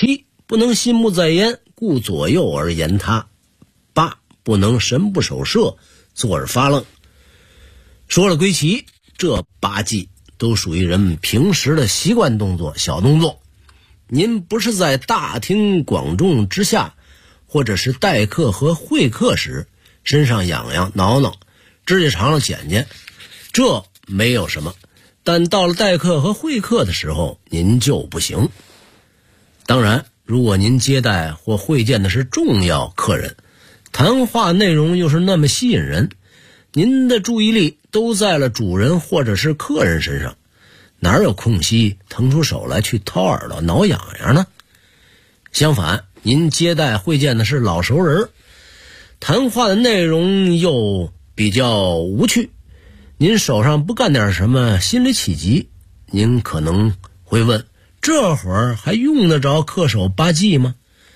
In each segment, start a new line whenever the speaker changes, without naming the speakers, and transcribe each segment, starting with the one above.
7. 不能心不在焉，顾左右而言他。8. 不能神不守舍，坐而发愣。说了归齐，这8忌都属于人们平时的习惯动作、小动作。您不是在大庭广众之下，或者是待客和会客时，身上痒痒、挠挠，指甲长了剪剪，这没有什么。但到了待客和会客的时候，您就不行。当然，如果您接待或会见的是重要客人，谈话内容又是那么吸引人，您的注意力都在了主人或者是客人身上，哪有空隙腾出手来去掏耳朵挠痒痒呢？相反，您接待会见的是老熟人，谈话的内容又比较无趣，您手上不干点什么，心里起急，您可能会问，这会儿还用得着恪守8忌吗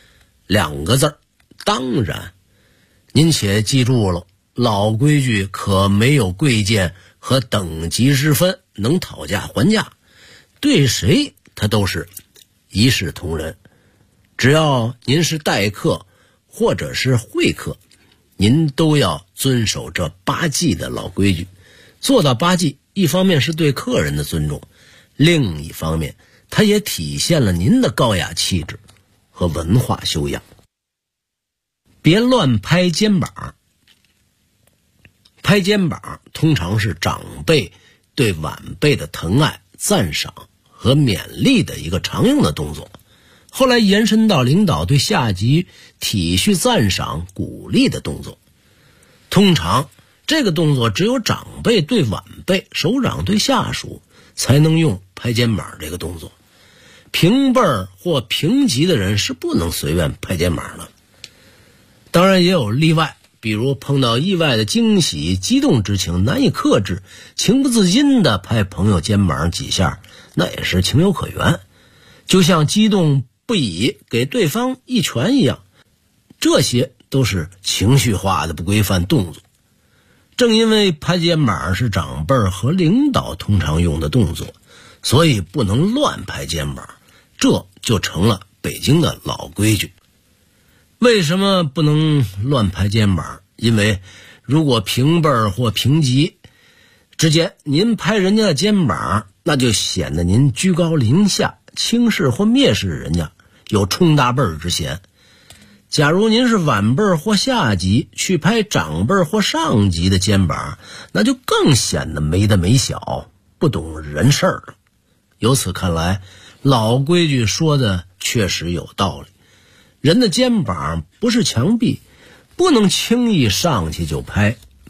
？2个字，当然。您且记住了，老规矩可没有贵贱和等级之分，能讨价还价，对谁他都是一视同仁。只要您是待客或者是会客，您都要遵守这8忌的老规矩。做到8忌，一方面是对客人的尊重，另一方面它也体现了您的高雅气质和文化修养。别乱拍肩膀。拍肩膀通常是长辈对晚辈的疼爱、赞赏和勉励的一个常用的动作，后来延伸到领导对下级体恤、赞赏、鼓励的动作。通常这个动作只有长辈对晚辈、首长对下属才能用拍肩膀这个动作，平辈儿或平级的人是不能随便拍肩膀的。当然也有例外，比如碰到意外的惊喜、激动之情难以克制，情不自禁地拍朋友肩膀几下，那也是情有可原，就像激动不已给对方一拳一样，这些都是情绪化的不规范动作。正因为拍肩膀是长辈和领导通常用的动作，所以不能乱拍肩膀，这就成了北京的老规矩。为什么不能乱拍肩膀？因为如果平辈或平级之间您拍人家的肩膀，那就显得您居高临下，轻视或蔑视人家，有冲大辈之嫌。假如您是晚辈或下级去拍长辈或上级的肩膀，那就更显得没大没小，不懂人事了。由此看来，老规矩说的确实有道理。人的肩膀不是墙壁，不能轻易上去就拍。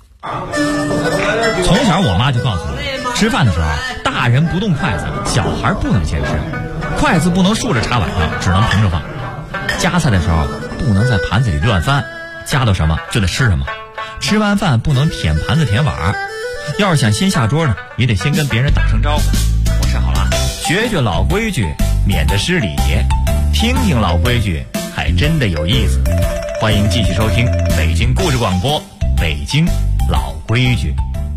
从小我妈就告诉我，吃饭的时候大人不动筷子，小孩不能先吃，筷子不能竖着插碗上，只能平着放。夹菜的时候不能在盘子里乱翻，夹到什么就得吃什么。吃完饭不能舔盘子舔碗，要是想先下桌呢，也得先跟别人打声招呼。我吃好了，学学老规矩，免得失礼。听听老规矩，还真的有意思。欢迎继续收听北京故事广播，北京老规矩。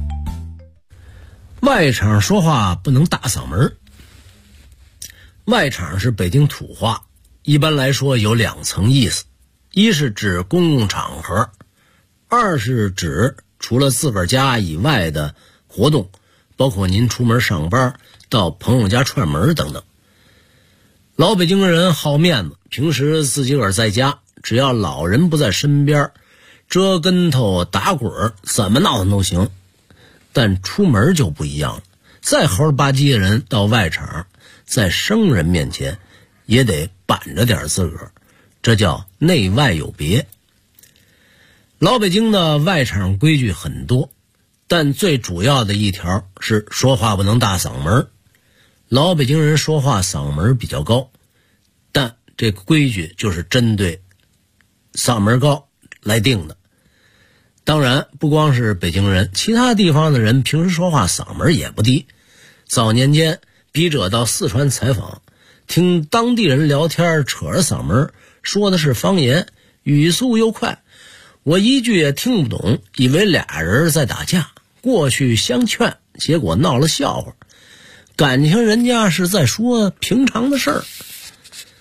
外场说话不能大嗓门。外场是北京土话，一般来说有2层意思，一是指公共场合，二是指除了自个儿家以外的活动，包括您出门上班、到朋友家串门等等。老北京人好面子，平时自己个儿在家，只要老人不在身边，折跟头打滚怎么闹腾都行。但出门就不一样了，再猴儿吧唧的人到外场，在生人面前也得板着点自个儿，这叫内外有别。老北京的外场规矩很多，但最主要的一条是说话不能大嗓门。老北京人说话嗓门比较高，但这个规矩就是针对嗓门高来定的。当然不光是北京人，其他地方的人平时说话嗓门也不低。早年间笔者到四川采访，听当地人聊天扯着嗓门说的是方言，语速又快，我一句也听不懂，以为俩人在打架，过去相劝，结果闹了笑话，感情人家是在说平常的事儿。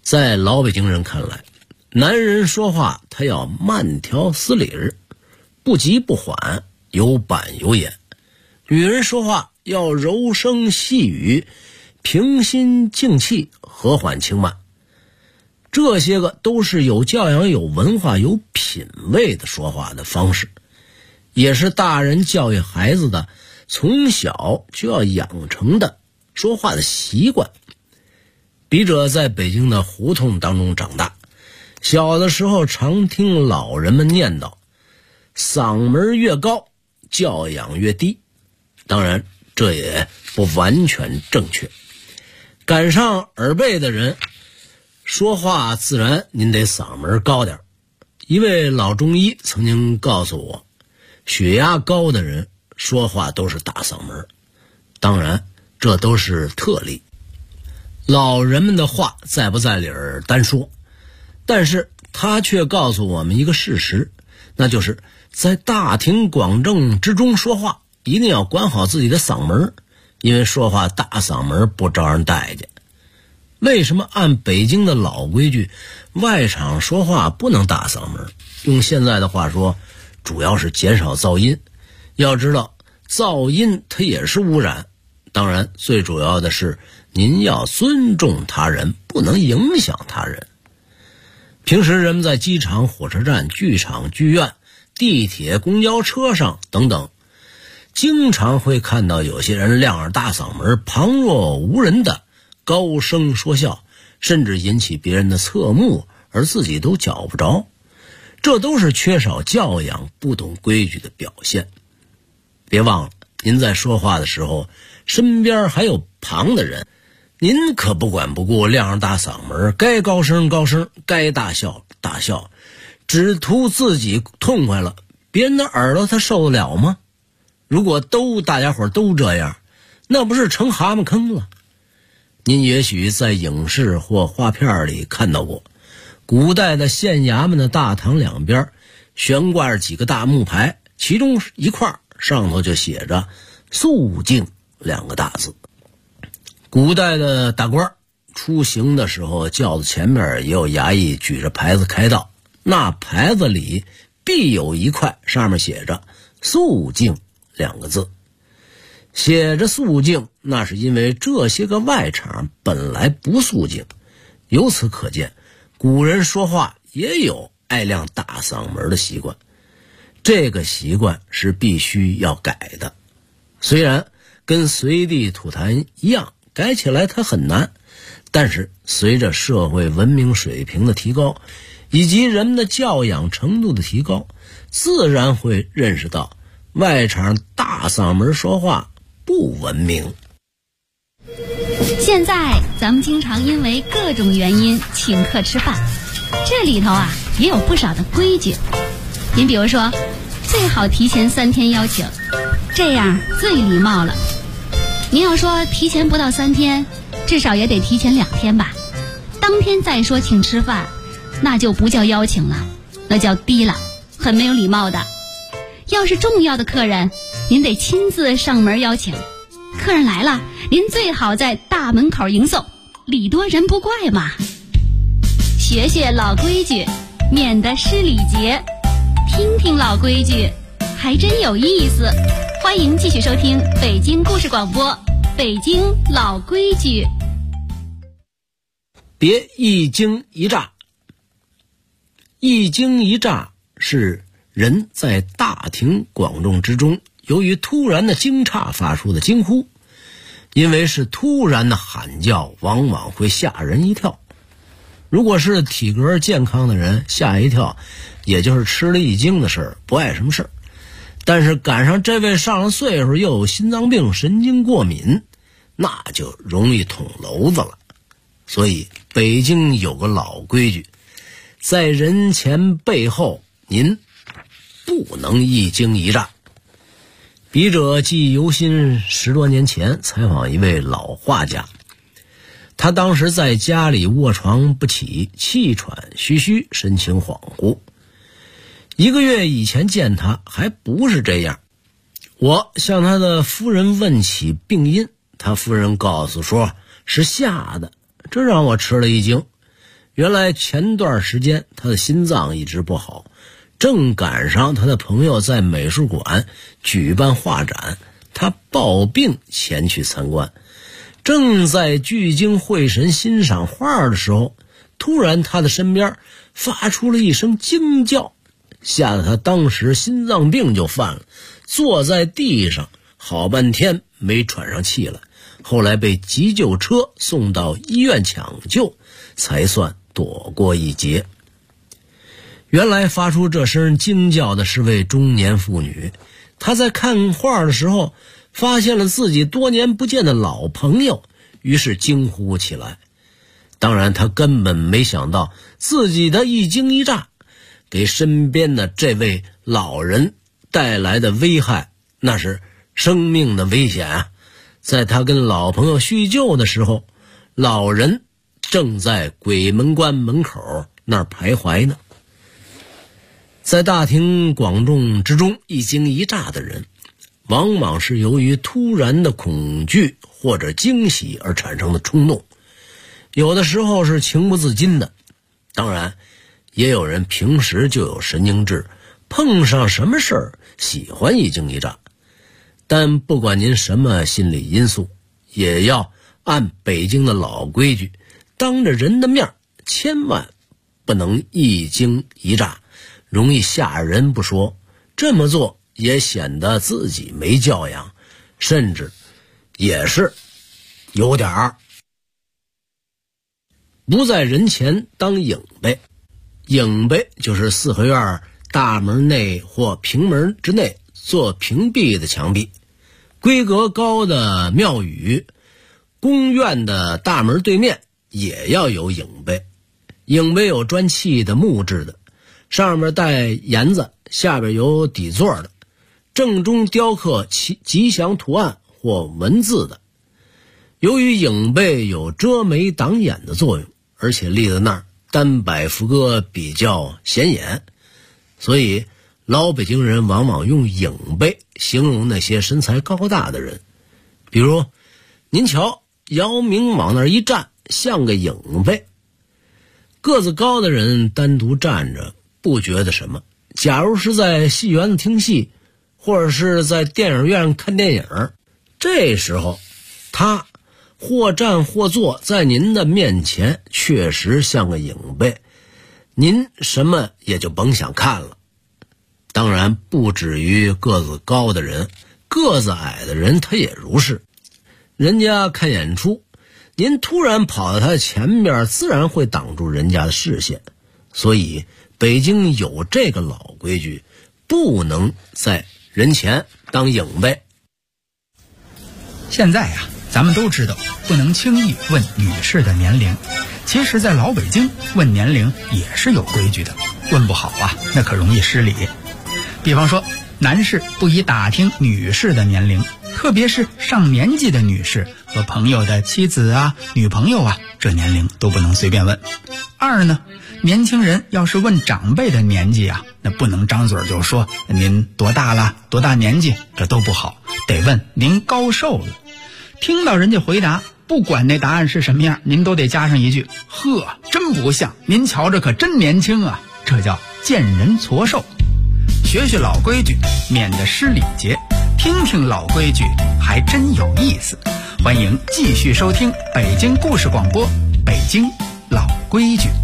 在老北京人看来，男人说话他要慢条斯理，不急不缓，有板有眼；女人说话要柔声细语，平心静气，和缓轻慢。这些个都是有教养、有文化、有品位的说话的方式，也是大人教育孩子的从小就要养成的说话的习惯。笔者在北京的胡同当中长大，小的时候常听老人们念叨，嗓门越高，教养越低。当然，这也不完全正确。赶上耳背的人说话自然您得嗓门高点。一位老中医曾经告诉我，血压高的人说话都是大嗓门，当然这都是特例。老人们的话在不在理儿单说，但是他却告诉我们一个事实，那就是在大庭广众之中说话一定要管好自己的嗓门，因为说话大嗓门不招人待见。为什么按北京的老规矩，外场说话不能大嗓门？用现在的话说，主要是减少噪音。要知道，噪音它也是污染。当然，最主要的是您要尊重他人，不能影响他人。平时人们在机场、火车站、剧场、剧院、地铁、公交车上等等，经常会看到有些人亮着大嗓门，旁若无人的高声说笑，甚至引起别人的侧目，而自己都觉不着。这都是缺少教养、不懂规矩的表现。别忘了，您在说话的时候，身边还有旁的人，您可不管不顾，亮着大嗓门，该高声高声，该大笑大笑，只图自己痛快了，别人的耳朵他受得了吗？如果大家伙都这样，那不是成蛤蟆坑了？您也许在影视或画片里看到过，古代的县衙门的大堂两边悬挂着几个大木牌，其中一块上头就写着肃静2个大字。古代的大官出行的时候，轿子前面也有衙役举着牌子开道，那牌子里必有一块上面写着肃静2个字。写着肃静，那是因为这些个外场本来不肃静。由此可见，古人说话也有爱亮大嗓门的习惯，这个习惯是必须要改的。虽然跟随地吐痰一样，改起来它很难，但是随着社会文明水平的提高，以及人们的教养程度的提高，自然会认识到外场大嗓门说话不文明。
现在咱们经常因为各种原因请客吃饭，这里头也有不少的规矩。您比如说，最好提前3天邀请，这样最礼貌了。您要说提前不到3天，至少也得提前2天吧。当天再说请吃饭，那就不叫邀请了，那叫低了，很没有礼貌的。要是重要的客人，您得亲自上门邀请。客人来了，您最好在大门口迎送，礼多人不怪嘛。学学老规矩，免得失礼节。听听老规矩，还真有意思。欢迎继续收听北京故事广播，北京老规矩。
别一惊一乍。一惊一乍是人在大庭广众之中由于突然的惊诧发出的惊呼，因为是突然的喊叫，往往会吓人一跳。如果是体格健康的人，吓一跳也就是吃了一惊的事儿，不碍什么事儿。但是赶上这位上了岁数，又有心脏病、神经过敏，那就容易捅娄子了。所以北京有个老规矩，在人前背后您不能一惊一乍。笔者记忆犹新，10多年前采访一位老画家，他当时在家里卧床不起，气喘吁吁，神情恍惚。1个月以前见他还不是这样，我向他的夫人问起病因，他夫人告诉说是吓的，这让我吃了一惊。 原来前段时间他的心脏一直不好，正赶上他的朋友在美术馆举办画展，他抱病前去参观，正在聚精会神欣赏画的时候，突然他的身边发出了一声惊叫，吓得他当时心脏病就犯了，坐在地上好半天没喘上气来，后来被急救车送到医院抢救，才算躲过一劫。原来发出这声惊叫的是位中年妇女，她在看画的时候发现了自己多年不见的老朋友，于是惊呼起来。当然她根本没想到自己的一惊一乍给身边的这位老人带来的危害，那是生命的危险啊！在他跟老朋友叙旧的时候，老人正在鬼门关门口那儿徘徊呢。在大庭广众之中一惊一乍的人，往往是由于突然的恐惧或者惊喜而产生的冲动，有的时候是情不自禁的。当然也有人平时就有神经质，碰上什么事儿喜欢一惊一乍。但不管您什么心理因素，也要按北京的老规矩，当着人的面千万不能一惊一乍，容易吓人不说，这么做也显得自己没教养，甚至也是有点儿不在人前当影辈。影辈就是四合院大门内或平门之内做屏蔽的墙壁，规格高的庙宇、宫院的大门对面也要有影碑。影碑有砖砌的木质的，上面带檐子，下边有底座的，正中雕刻吉祥图案或文字的。由于影碑有遮眉挡眼的作用，而且立在那儿单摆幅歌比较显眼，所以老北京人往往用影碑形容那些身材高大的人。比如您瞧姚明往那儿一站，像个影碑。个子高的人单独站着不觉得什么，假如是在戏园子听戏，或者是在电影院看电影，这时候他或站或坐在您的面前，确实像个影碑，您什么也就甭想看了。当然不止于个子高的人，个子矮的人他也如是。人家看演出，您突然跑到他前边，自然会挡住人家的视线。所以北京有这个老规矩，不能在人前当影碑。
现在啊，咱们都知道不能轻易问女士的年龄，其实在老北京问年龄也是有规矩的，问不好啊，那可容易失礼。比方说，男士不宜打听女士的年龄，特别是上年纪的女士和朋友的妻子啊、女朋友啊，这年龄都不能随便问。二呢，年轻人要是问长辈的年纪啊，那不能张嘴就说您多大了、多大年纪，这都不好，得问您高寿了。听到人家回答，不管那答案是什么样，您都得加上一句：呵，真不像，您瞧着可真年轻啊，这叫见人矬寿。学学老规矩，免得失礼节，听听老规矩还真有意思。欢迎继续收听北京故事广播，北京老规矩。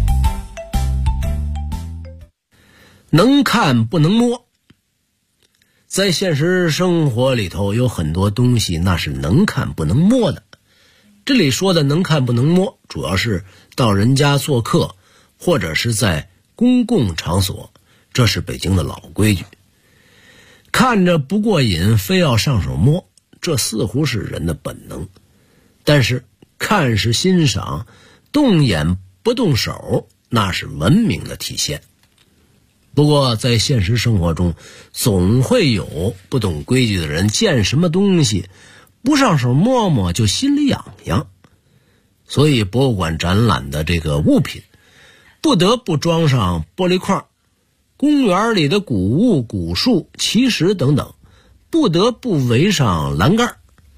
能看不能摸。在现实生活里头有很多东西那是能看不能摸的。这里说的能看不能摸，主要是到人家做客，或者是在公共场所，这是北京的老规矩。看着不过瘾，非要上手摸，这似乎是人的本能。但是看是欣赏，动眼不动手，那是文明的体现。不过在现实生活中，总会有不懂规矩的人，见什么东西不上手摸摸就心里痒痒。所以博物馆展览的这个物品不得不装上玻璃框，公园里的古物、古树、奇石等等不得不围上栏杆，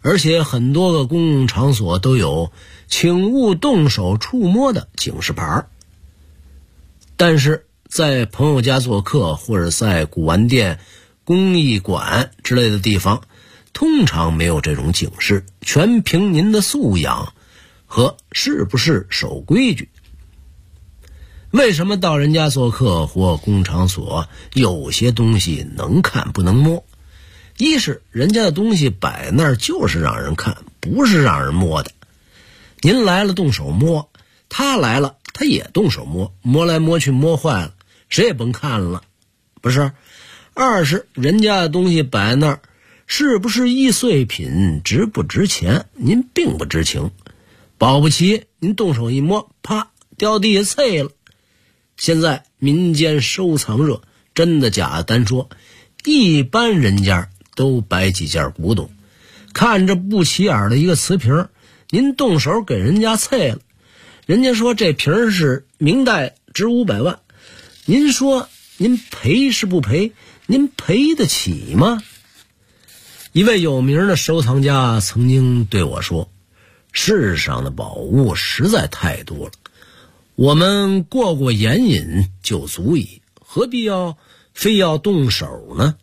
而且很多个公共场所都有请勿动手触摸的警示牌。但是在朋友家做客或者在古玩店、公益馆之类的地方，通常没有这种警示，全凭您的素养和是不是守规矩。为什么到人家做客或公共场所有些东西能看不能摸？一是人家的东西摆那儿就是让人看，不是让人摸的。您来了动手摸，他来了他也动手摸，摸来摸去摸坏了，谁也甭看了，不是？二是人家的东西摆那儿是不是易碎品，值不值钱，您并不知情，保不齐您动手一摸，啪，掉地下碎了。现在民间收藏热，真的假的单说，一般人家都摆几件古董，看着不起眼的一个瓷瓶，您动手给人家碎了，人家说这瓶是明代值500万，您说您赔是不赔？您赔得起吗？一位有名的收藏家曾经对我说，世上的宝物实在太多了，我们过眼瘾就足矣，何必非要动手呢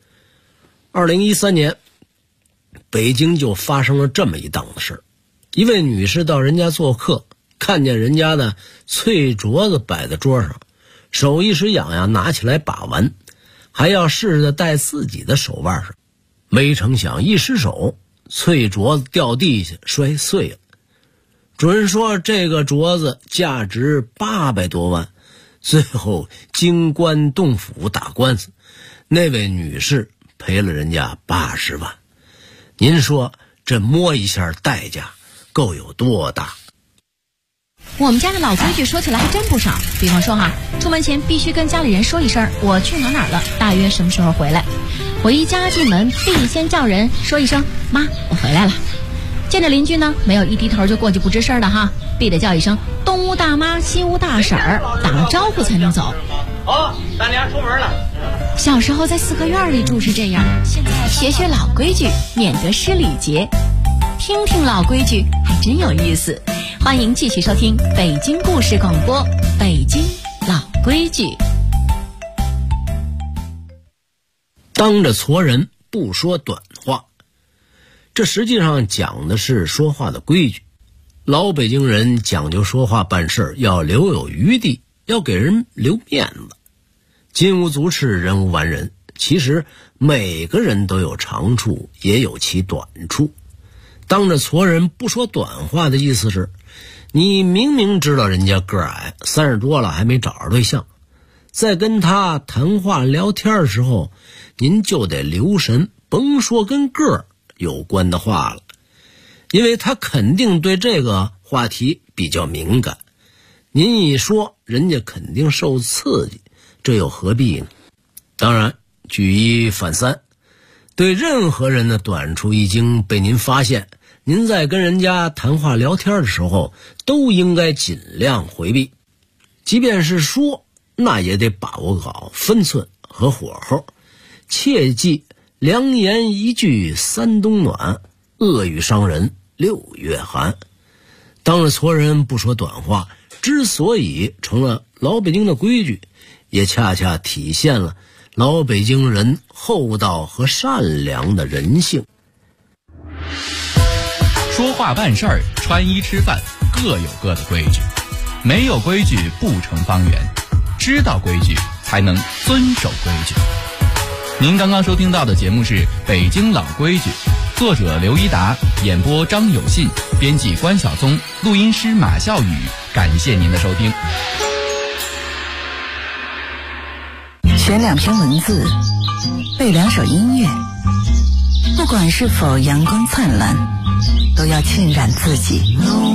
？2013年北京就发生了这么一档子事儿。一位女士到人家做客，看见人家的翠镯子摆在桌上，手一时痒痒，拿起来把玩，还要试着戴自己的手腕上，没成想一失手，翠镯子掉地下摔碎了。准说这个镯子价值800多万，最后经官动府打官司，那位女士赔了人家80万。您说这摸一下代价够有多大？
我们家的老规矩说起来还真不少，比方说出门前必须跟家里人说一声我去哪儿了，大约什么时候回来。我一家进门必先叫人说一声妈，我回来了。见着邻居呢，没有一低头就过去不吱声的必得叫一声东屋大妈西屋大婶儿，打了招呼才能走。
大娘出门了。
小时候在四合院里住是这样，现在学老规矩，免得失礼节。听听老规矩还真有意思。欢迎继续收听北京故事广播，北京老规矩。
当着矬人不说短话，这实际上讲的是说话的规矩。老北京人讲究说话办事要留有余地，要给人留面子。金无足赤，人无完人。其实每个人都有长处，也有其短处。当着矬人不说短话的意思是，你明明知道人家个矮，30多了还没找着对象，在跟他谈话聊天的时候，您就得留神，甭说跟个儿有关的话了，因为他肯定对这个话题比较敏感，您一说人家肯定受刺激，这又何必呢？当然举一反三，对任何人的短处一经被您发现，您在跟人家谈话聊天的时候都应该尽量回避，即便是说，那也得把握好分寸和火候，切记良言一句3冬暖，恶语伤人6月寒。当着矬人不说短话，之所以成了老北京的规矩，也恰恰体现了老北京人厚道和善良的人性。
说话办事儿，穿衣吃饭，各有各的规矩，没有规矩不成方圆，知道规矩才能遵守规矩。您刚刚收听到的节目是《北京老规矩》，作者刘一达，演播张有信，编辑关晓松，录音师马笑宇。感谢您的收听。
选2篇文字，背2首音乐，不管是否阳光灿烂，都要浸染自己。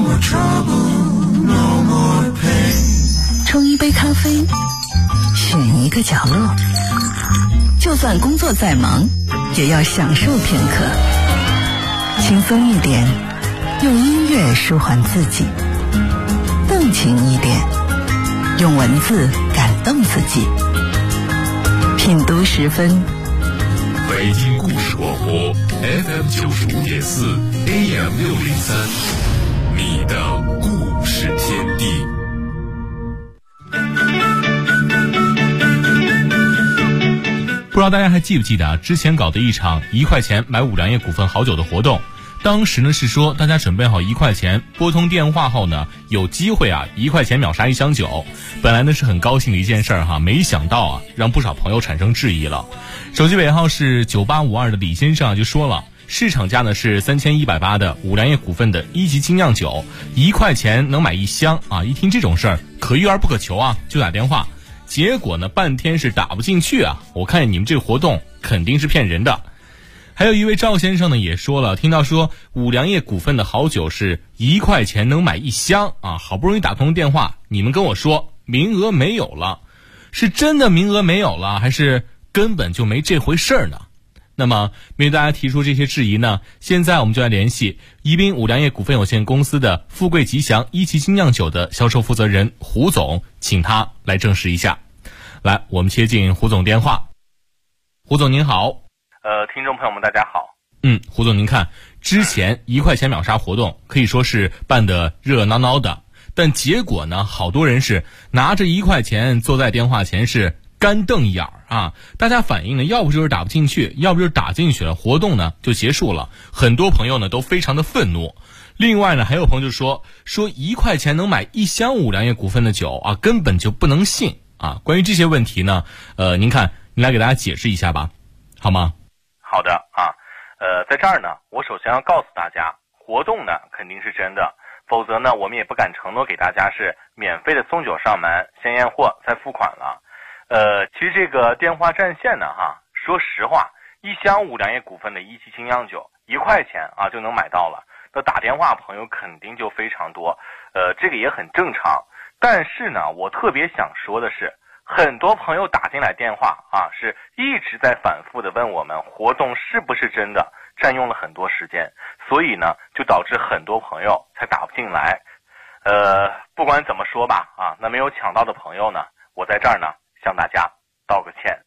冲一杯咖啡，选一个角落，就算工作再忙，也要享受片刻。轻松一点，用音乐舒缓自己；动情一点，用文字感动自己。品读10分，
北京故事广播 FM 95.4 AM 603，你的故事天地。
不知道大家还记不记得之前搞的一场1块钱买五粮液股份好酒的活动，当时呢是说大家准备好1块钱，拨通电话后呢有机会1块钱秒杀1箱酒。本来呢是很高兴的一件事儿没想到让不少朋友产生质疑了。手机尾号是9852的李先生就说了，市场价呢是3180的五粮液股份的1级精酿酒，1块钱能买1箱一听这种事儿可遇而不可求就打电话。结果呢半天是打不进去我看你们这个活动肯定是骗人的。还有一位赵先生呢也说了，听到说五粮液股份的好酒是1块钱能买1箱好不容易打通电话，你们跟我说名额没有了，是真的名额没有了，还是根本就没这回事儿呢？那么面对大家提出这些质疑呢，现在我们就来联系宜宾五粮液股份有限公司的富贵吉祥1级精酿酒的销售负责人胡总，请他来证实一下。来，我们接进胡总电话。胡总您好。
听众朋友们大家好。
胡总您看，之前1块钱秒杀活动可以说是办得热热闹闹的，但结果呢，好多人是拿着1块钱坐在电话前是干瞪眼大家反映呢，要不就是打不进去，要不就是打进去了，活动呢就结束了。很多朋友呢都非常的愤怒。另外呢，还有朋友就说1块钱能买1箱五粮液股份的酒根本就不能信关于这些问题呢，您看，您来给大家解释一下吧，好吗？
好的在这儿呢，我首先要告诉大家，活动呢肯定是真的，否则呢我们也不敢承诺给大家是免费的送酒上门，先验货再付款了。其实这个电话占线呢说实话，1箱五粮液股份的1级精酿酒1块钱就能买到了，那打电话朋友肯定就非常多，这个也很正常。但是呢，我特别想说的是，很多朋友打进来电话是一直在反复的问我们活动是不是真的，占用了很多时间，所以呢就导致很多朋友才打不进来。不管怎么说吧那没有抢到的朋友呢，我在这儿呢向大家道个歉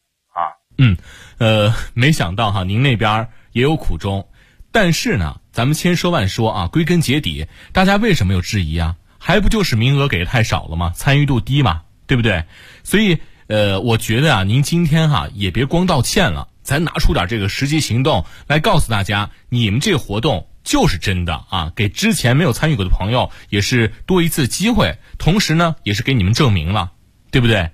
没想到您那边也有苦衷。但是呢，咱们千说万说归根结底，大家为什么有质疑还不就是名额给的太少了吗？参与度低嘛，对不对？所以我觉得您今天也别光道歉了，咱拿出点这个实际行动来告诉大家，你们这个活动就是真的给之前没有参与过的朋友也是多一次机会，同时呢也是给你们证明了，对不对？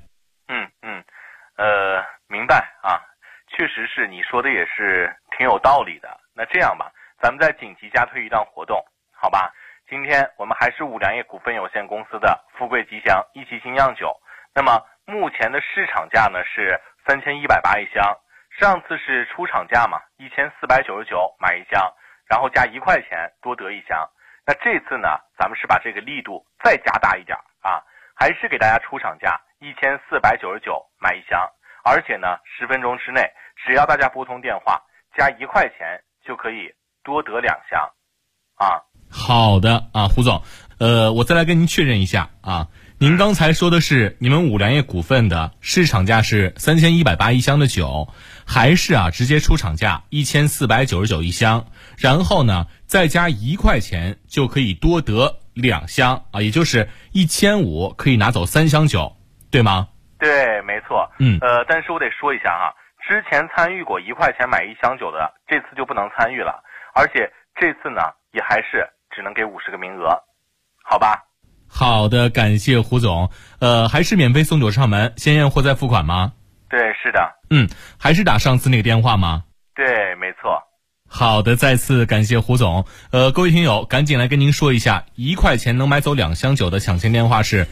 明白确实是你说的也是挺有道理的。那这样吧，咱们再紧急加推一档活动，好吧？今天我们还是五粮液股份有限公司的富贵吉祥1级精酿酒，那么目前的市场价呢是3180一箱，上次是出厂价嘛，1499买1箱，然后加1块钱多得1箱。那这次呢，咱们是把这个力度再加大一点还是给大家出厂价1499买1箱，而且呢10分钟之内，只要大家拨通电话加1块钱就可以多得2箱
好的胡总，我再来跟您确认一下您刚才说的是你们五粮液股份的市场价是3180一箱的酒，还是直接出厂价1499一箱，然后呢再加1块钱就可以多得2箱也就是1500可以拿走3箱酒，对吗？
对，没错。但是我得说一下之前参与过1块钱买1箱酒的，这次就不能参与了，而且这次呢也还是只能给50个名额，好吧？
好的，感谢胡总。还是免费送酒上门，先验货再付款吗？
对，是的。
还是打上次那个电话吗？
对，没错。
好的，再次感谢胡总。各位听友，赶紧来跟您说一下，1块钱能买走2箱酒的抢先电话是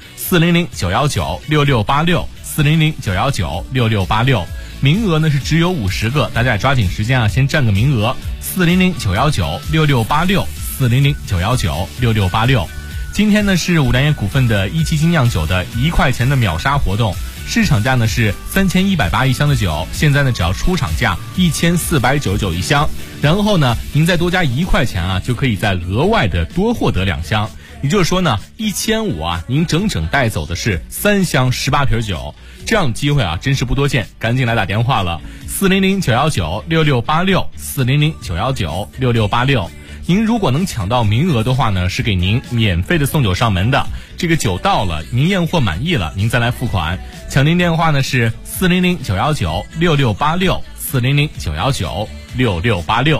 400-919-6686，400-919-6686。名额呢是只有50个，大家也抓紧时间先占个名额。400-919-6686，400-919-6686。今天呢是五粮液股份的1级精酿酒的1块钱的秒杀活动，市场价呢是3180一箱的酒，现在呢只要出厂价1499一箱，然后呢您再多加1块钱就可以再额外的多获得2箱，也就是说呢1500您整整带走的是3箱18瓶酒，这样的机会真是不多见，赶紧来打电话了 400-919-6686，400-919-6686。您如果能抢到名额的话呢，是给您免费的送酒上门的。这个酒到了，您验货满意了，您再来付款。抢订电话呢是400-919-6686，400-919-6686。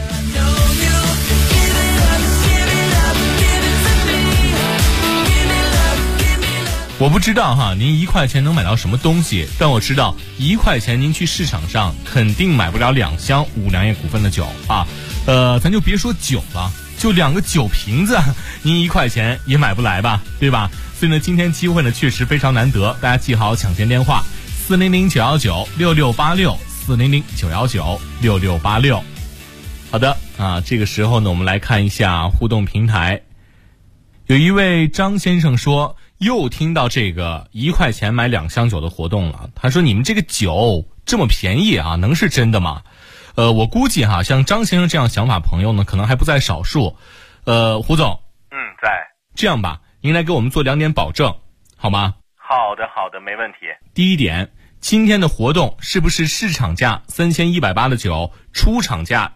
我不知道哈，您1块钱能买到什么东西，但我知道1块钱您去市场上肯定买不了2箱五粮液股份的酒啊。咱就别说酒了，就2个酒瓶子，您1块钱也买不来吧，对吧？所以呢，今天机会呢确实非常难得，大家记好抢先电话：400-919-6686，400-919-6686。好的啊，这个时候呢，我们来看一下互动平台。有一位张先生说，又听到这个1块钱买2箱酒的活动了。他说：“你们这个酒这么便宜啊，能是真的吗？”我估计哈，像张先生这样想法朋友呢，可能还不在少数。胡总，
在。
这样吧，您来给我们做2点保证，好吗？
好的，没问题。
第一点，今天的活动是不是市场价3180的酒，出厂价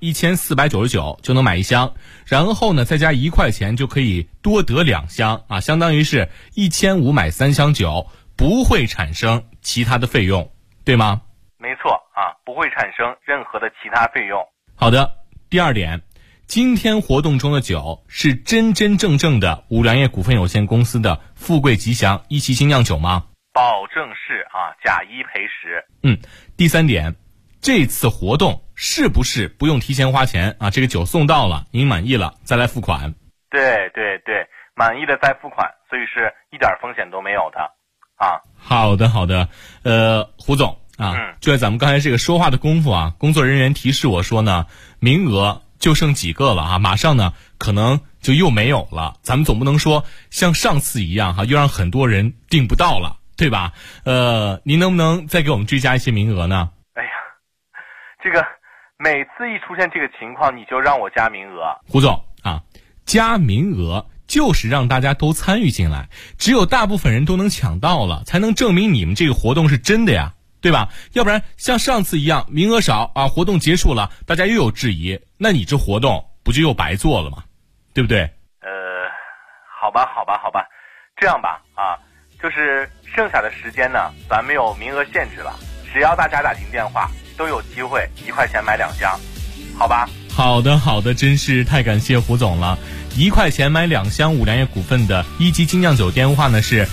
1499就能买1箱，然后呢再加1块钱就可以多得2箱啊，相当于是1500买3箱酒，不会产生其他的费用，对吗？
没错啊，不会产生任何的其他费用。
好的，第二点，今天活动中的酒是真真正正的五粮液股份有限公司的富贵吉祥一期精酿酒吗？
保证是啊，假一赔10。
第三点，这次活动是不是不用提前花钱啊？这个酒送到了，您满意了再来付款。
对，满意的再付款，所以是一点风险都没有的啊。
好的，胡总啊，就在咱们刚才这个说话的功夫啊，工作人员提示我说呢，名额就剩几个了啊，马上呢可能就又没有了。咱们总不能说像上次一样哈，又让很多人订不到了，对吧？您能不能再给我们追加一些名额呢？
哎呀，这个每次一出现这个情况，你就让我加名额。
胡总啊，加名额就是让大家都参与进来，只有大部分人都能抢到了，才能证明你们这个活动是真的呀，对吧？要不然像上次一样名额少啊，活动结束了大家又有质疑，那你这活动不就又白做了吗？对不对？
好吧，这样吧啊，就是剩下的时间呢，咱没有名额限制了，只要大家打进电话都有机会1块钱买2箱，好吧？
好的，真是太感谢胡总了。1块钱买2箱五粮液股份的一级精酿酒电话呢是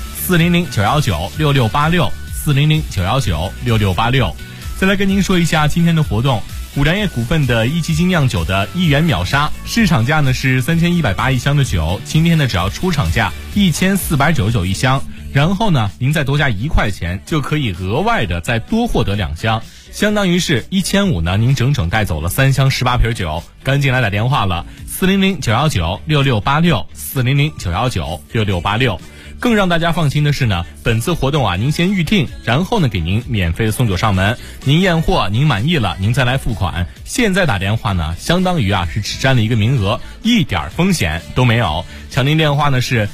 400-919-6686，400-919-6686。再来跟您说一下今天的活动，五粮液股份的一级精酿酒的1元秒杀，市场价呢是31801箱的酒，今天呢只要出厂价14991箱，然后呢您再多加1块钱就可以额外的再多获得2箱，相当于是1500呢，您整整带走了3箱18瓶酒。赶紧来打电话了，400-919-6686，400-919-6686。更让大家放心的是呢，本次活动啊，您先预定，然后呢给您免费的送酒上门，您验货您满意了，您再来付款。现在打电话呢，相当于啊是只占了一个名额，一点风险都没有。抢订电话呢是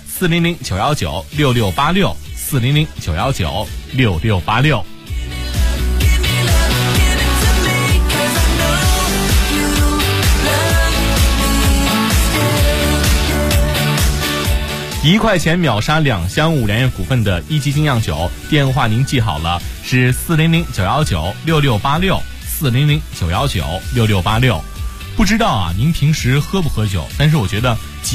400-919-6686，400-919-6686。1块钱秒杀2箱五粮液股份的一级精酿酒，电话您记好了，是400-919-6686，400-919-6686。不知道啊，您平时喝不喝酒？但是我觉得